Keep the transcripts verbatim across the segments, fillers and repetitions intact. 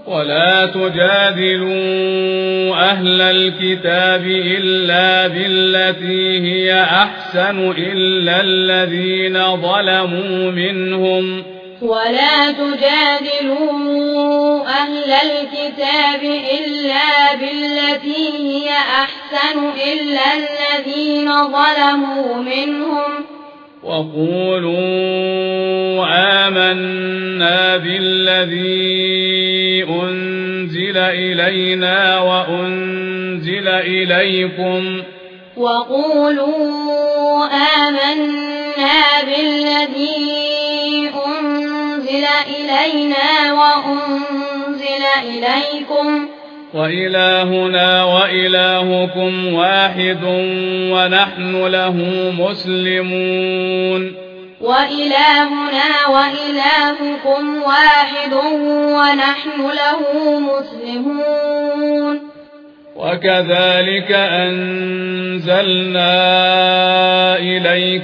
ولا تجادلوا أهل الكتاب إلا بالتي هي أحسن إلا الذين ظلموا منهم ولا تجادلوا أهل الكتاب إلا بالتي هي أحسن إلا الذين ظلموا منهم وقولوا آمنا بالذي أنزل إلينا وأنزل إليكم وقولوا آمنا بالذي أنزل إلينا وأنزل إليكم وإلهنا وإلهكم واحد ونحن له مسلمون وإلهنا وإلهكم واحد ونحن له مسلمون وكذلك أنزلنا إليك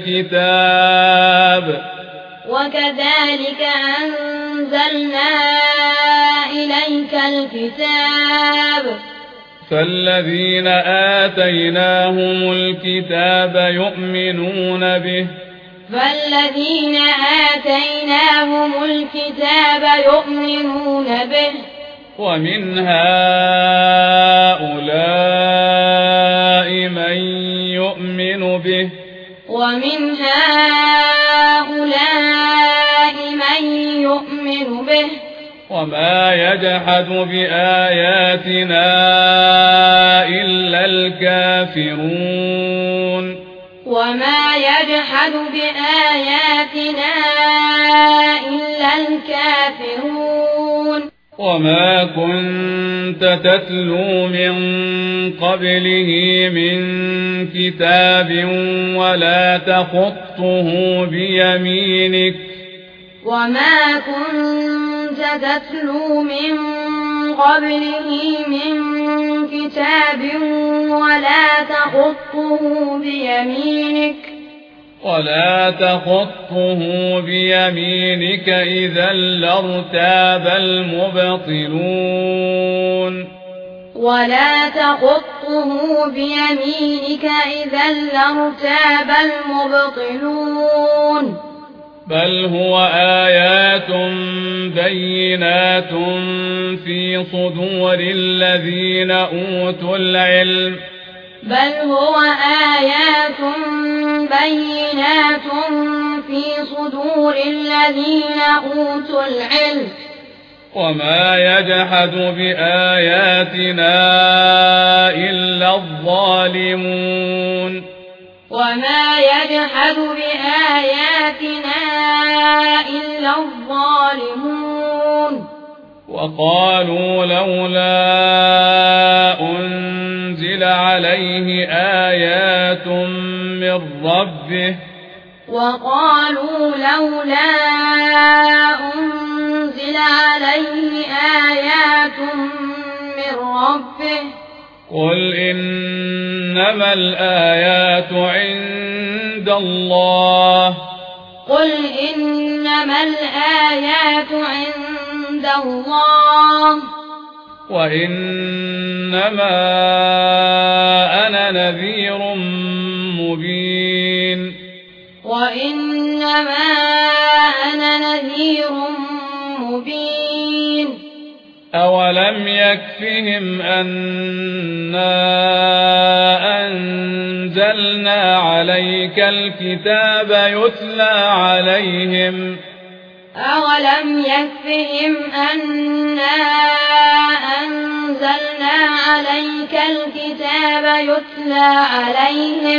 الكتاب وكذلك أنزلنا إليك الكتاب فالذين آتيناهم الكتاب يؤمنون به فالذين آتيناهم الكتاب يؤمنون به ومن هؤلاء من يؤمن به ومن هؤلاء من يؤمن به وما يجحد بآياتنا إلا الكافرون وما يجحد بآياتنا إلا الكافرون وما كنت تتلو من قبله من كتاب ولا تخطه بيمينك وما كنت تتلو من قبله من كتاب ولا تخطه بيمينك ولا تخطه بيمينك إذا لارتاب المبطلون ولا تخطه بيمينك إذا لارتاب المبطلون بل هو آيات بينات في صدور الذين أوتوا العلم بل هو آيات بينات في صدور الذين أوتوا العلم وما يجحد بآياتنا إلا الظالمون وما يجحد بآياتنا إلا الظالمون وقالوا لولا أنزل عليه آيات من ربه وقالوا لولا أنزل عليه آيات من ربه قل إنما الآيات عند الله قل إنما الآيات عند الله وإنما أنا نذير مبين وإنما أنا نذير مبين أولم يكفهم أنا أنزلنا عليك الكتاب يتلى عليهم أولم يكفهم أنا أنزلنا عليك الكتاب يتلى عليهم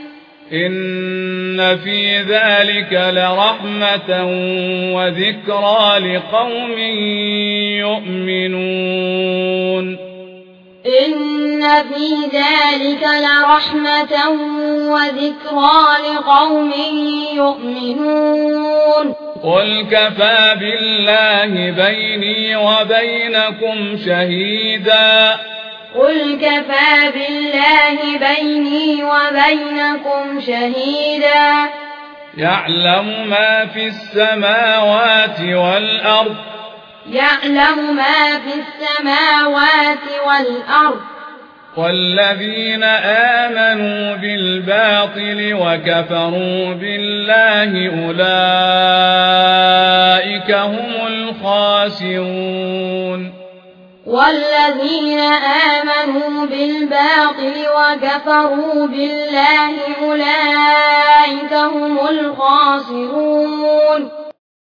إن في ذلك لرحمة وذكرى لقوم يؤمنون إن في ذلك لرحمة وذكرى لقوم يؤمنون قل كفى بالله بيني وبينكم شهيدا قل كفى بالله بيني وبينكم شهيدا يعلم ما في السماوات والأرض يعلم ما في السماوات والأرض والذين آمنوا بالباطل وكفروا بالله أولئك هم الخاسرون والذين آمنوا بالباطل وكفروا بالله أولئك هم الخاسرون